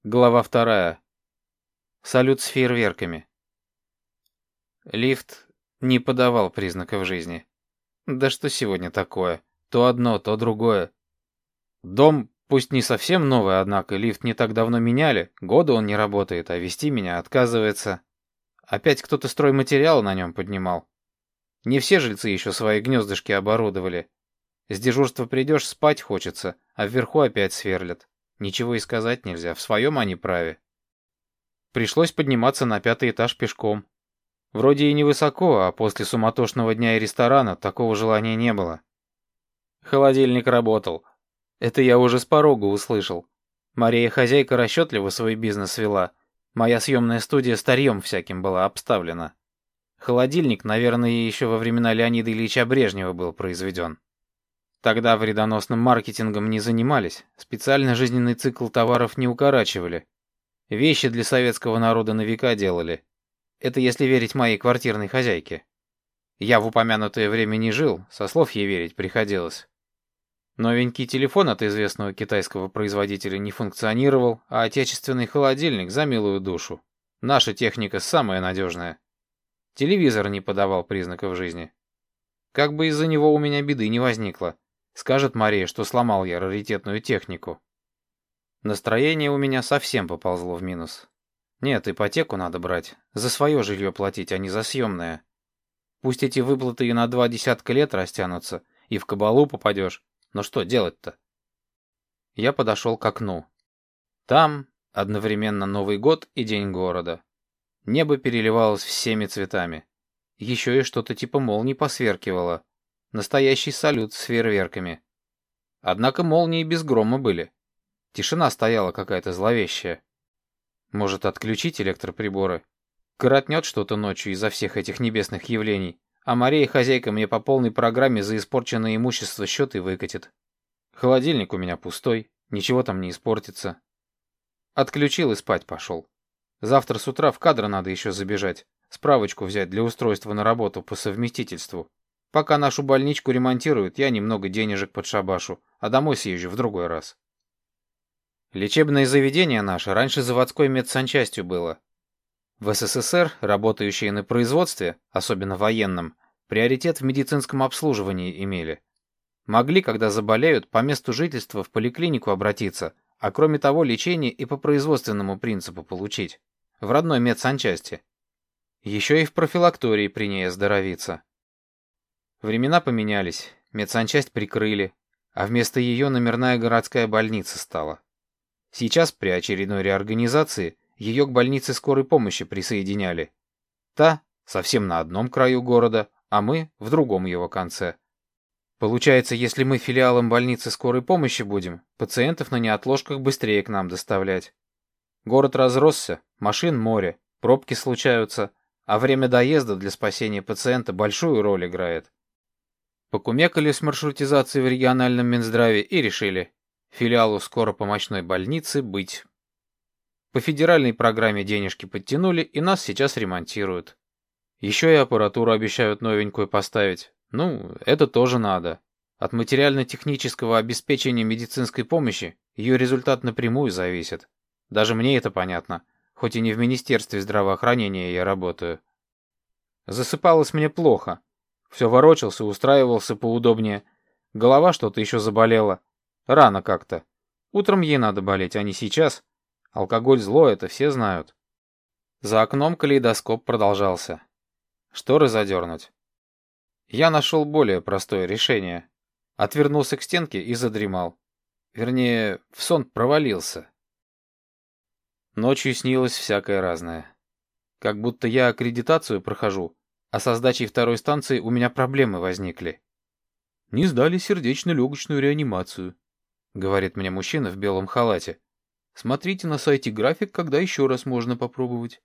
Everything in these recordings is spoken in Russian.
Глава 2. Салют с фейерверками. Лифт не подавал признаков жизни. Да что сегодня такое? То одно, то другое. Дом, пусть не совсем новый, однако лифт не так давно меняли. Года он не работает, а вести меня отказывается. Опять кто-то стройматериал на нем поднимал. Не все жильцы еще свои гнездышки оборудовали. С дежурства придешь, спать хочется, а вверху опять сверлят. Ничего и сказать нельзя, в своем они праве. Пришлось подниматься на 5-й этаж пешком. Вроде и невысоко, а после суматошного дня и ресторана такого желания не было. Холодильник работал. Это я уже с порога услышал. Мария хозяйка расчетливо свой бизнес вела. Моя съемная студия старьем всяким была обставлена. Холодильник, наверное, еще во времена Леонида Ильича Брежнева был произведен. Тогда вредоносным маркетингом не занимались, специально жизненный цикл товаров не укорачивали. Вещи для советского народа на века делали. Это если верить моей квартирной хозяйке. Я в упомянутое время не жил, со слов ей верить приходилось. Новенький телефон от известного китайского производителя не функционировал, а отечественный холодильник за милую душу. Наша техника самая надежная. Телевизор не подавал признаков жизни. Как бы из-за него у меня беды не возникло. Скажет Мария, что сломал я раритетную технику. Настроение у меня совсем поползло в минус. Нет, ипотеку надо брать. За свое жилье платить, а не за съемное. Пусть эти выплаты и на 2 десятка лет растянутся, и в кабалу попадешь. Но что делать-то? Я подошел к окну. Там одновременно Новый год и День города. Небо переливалось всеми цветами. Еще и что-то типа молний посверкивало. Настоящий салют с фейерверками. Однако молнии без грома были. Тишина стояла какая-то зловещая. Может, отключить электроприборы? Коротнет что-то ночью из-за всех этих небесных явлений, а Мария хозяйка мне по полной программе за испорченное имущество счеты выкатит. Холодильник у меня пустой, ничего там не испортится. Отключил и спать пошел. Завтра с утра в кадры надо еще забежать, справочку взять для устройства на работу по совместительству. Пока нашу больничку ремонтируют, я немного денежек подшабашу, а домой съезжу в другой раз. Лечебное заведение наше раньше заводской медсанчастью было. В СССР, работающие на производстве, особенно военном, приоритет в медицинском обслуживании имели. Могли, когда заболеют, по месту жительства в поликлинику обратиться, а кроме того лечение и по производственному принципу получить. В родной медсанчасти. Еще и в профилактории при ней оздоровиться. Времена поменялись, медсанчасть прикрыли, а вместо ее номерная городская больница стала. Сейчас при очередной реорганизации ее к больнице скорой помощи присоединяли. Та совсем на одном краю города, а мы в другом его конце. Получается, если мы филиалом больницы скорой помощи будем, пациентов на неотложках быстрее к нам доставлять. Город разросся, машин море, пробки случаются, а время доезда для спасения пациента большую роль играет. Покумекали с маршрутизацией в региональном Минздраве и решили филиалу скоропомощной больницы быть. По федеральной программе денежки подтянули, и нас сейчас ремонтируют. Еще и аппаратуру обещают новенькую поставить. Ну, это тоже надо. От материально-технического обеспечения медицинской помощи ее результат напрямую зависит. Даже мне это понятно, хоть и не в Министерстве здравоохранения я работаю. Засыпалось мне плохо. Все ворочался, устраивался поудобнее. Голова что-то еще заболела. Рано как-то. Утром ей надо болеть, а не сейчас. Алкоголь зло, это все знают. За окном калейдоскоп продолжался. Шторы задернуть. Я нашел более простое решение. Отвернулся к стенке и задремал. Вернее, в сон провалился. Ночью снилось всякое разное. Как будто я аккредитацию прохожу, а со сдачей второй станции у меня проблемы возникли. «Не сдали сердечно-легочную реанимацию», — говорит мне мужчина в белом халате. «Смотрите на сайте график, когда еще раз можно попробовать».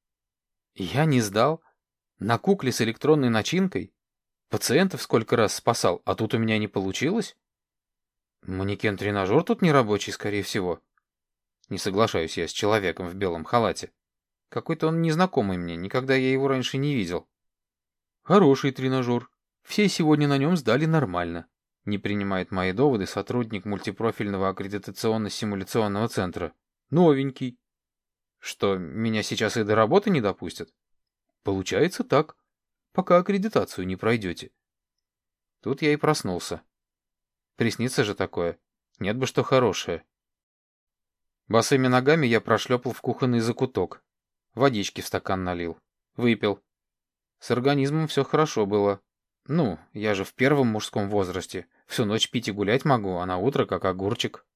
Я не сдал? На кукле с электронной начинкой? Пациентов сколько раз спасал, а тут у меня не получилось? Манекен-тренажер тут не рабочий, скорее всего. Не соглашаюсь я с человеком в белом халате. Какой-то он незнакомый мне, никогда я его раньше не видел. Хороший тренажер. Все сегодня на нем сдали нормально. Не принимает мои доводы сотрудник мультипрофильного аккредитационно-симуляционного центра. Новенький. Что, меня сейчас и до работы не допустят? Получается так, пока аккредитацию не пройдете. Тут я и проснулся. Приснится же такое. Нет бы что хорошее. Босыми ногами я прошлепал в кухонный закуток. Водички в стакан налил. Выпил. С организмом все хорошо было. Ну, я же в первом мужском возрасте. Всю ночь пить и гулять могу, а на утро как огурчик.